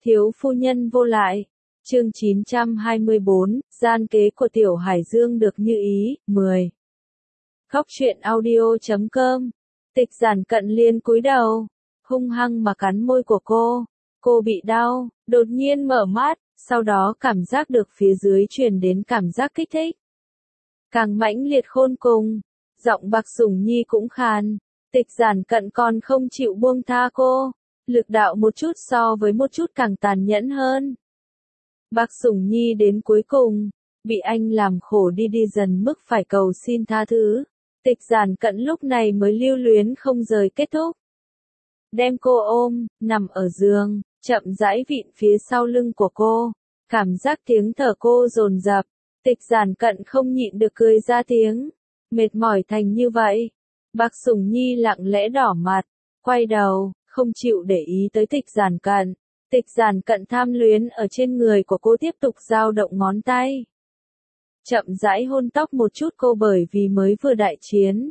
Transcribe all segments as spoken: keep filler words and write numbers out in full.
Thiếu phu nhân vô lại. Chương chín trăm hai mươi bốn, gian kế của Tiểu Hải Dương được như ý, mười. Khóc chuyện audio chấm com. Tịch Giản Cận liên cúi đầu, hung hăng mà cắn môi của cô. Cô bị đau, đột nhiên mở mắt, sau đó cảm giác được phía dưới truyền đến cảm giác kích thích. Càng mãnh liệt khôn cùng, giọng Bạc Sủng Nhi cũng khàn. Tịch Giản Cận còn không chịu buông tha cô, lực đạo một chút so với một chút càng tàn nhẫn hơn. Bạc Sủng Nhi đến cuối cùng, bị anh làm khổ đi đi dần mức phải cầu xin tha thứ. Tịch Giản Cận lúc này mới lưu luyến không rời kết thúc. Đem cô ôm, nằm ở giường, chậm rãi vịn phía sau lưng của cô. Cảm giác tiếng thở cô dồn dập, Tịch Giản Cận không nhịn được cười ra tiếng. Mệt mỏi thành như vậy. Bạc Sủng Nhi lặng lẽ đỏ mặt, quay đầu, không chịu để ý tới Tịch Giản Cận. Tịch Giản Cận tham luyến ở trên người của cô tiếp tục dao động ngón tay. Chậm rãi hôn tóc một chút cô bởi vì mới vừa đại chiến.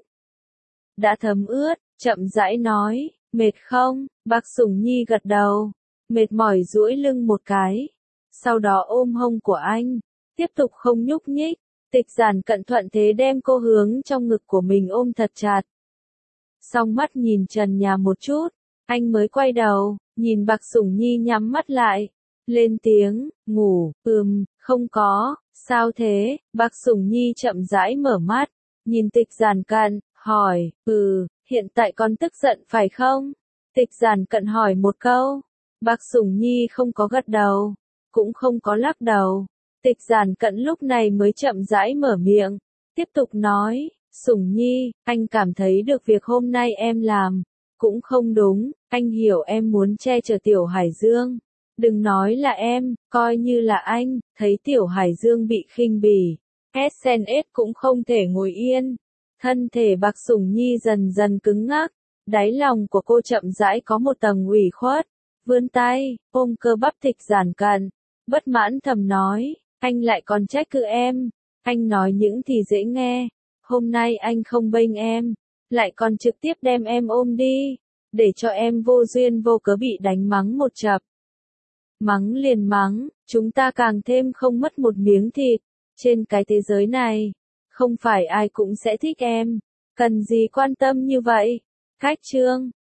Đã thấm ướt, chậm rãi nói, mệt không? Bạc Sủng Nhi gật đầu, mệt mỏi duỗi lưng một cái. Sau đó ôm hông của anh, tiếp tục không nhúc nhích. Tịch Giản Cận thuận thế đem cô hướng trong ngực của mình ôm thật chặt. Song mắt nhìn trần nhà một chút, anh mới quay đầu, nhìn Bạc Sủng Nhi nhắm mắt lại. Lên tiếng, ngủ, ừm, không có, sao thế? Bạc Sủng Nhi chậm rãi mở mắt, nhìn Tịch Giản Cận, hỏi, ừ, hiện tại con tức giận phải không? Tịch Giản Cận hỏi một câu. Bạc Sủng Nhi không có gật đầu, cũng không có lắc đầu. Tịch Giản Cận lúc này mới chậm rãi mở miệng, tiếp tục nói, Sủng Nhi, anh cảm thấy được việc hôm nay em làm, cũng không đúng, anh hiểu em muốn che chở Tiểu Hải Dương. Đừng nói là em, coi như là anh, thấy Tiểu Hải Dương bị khinh bỉ, ét en ét cũng không thể ngồi yên. Thân thể Bạc Sủng Nhi dần dần cứng ngắc, đáy lòng của cô chậm rãi có một tầng ủy khuất, vươn tay, ôm cơ bắp Tịch Giản Cận, bất mãn thầm nói, anh lại còn trách cứ em, anh nói những thì dễ nghe, hôm nay anh không bênh em, lại còn trực tiếp đem em ôm đi, để cho em vô duyên vô cớ bị đánh mắng một chập. Mắng liền mắng, chúng ta càng thêm không mất một miếng thịt, trên cái thế giới này, không phải ai cũng sẽ thích em, cần gì quan tâm như vậy. Khách chương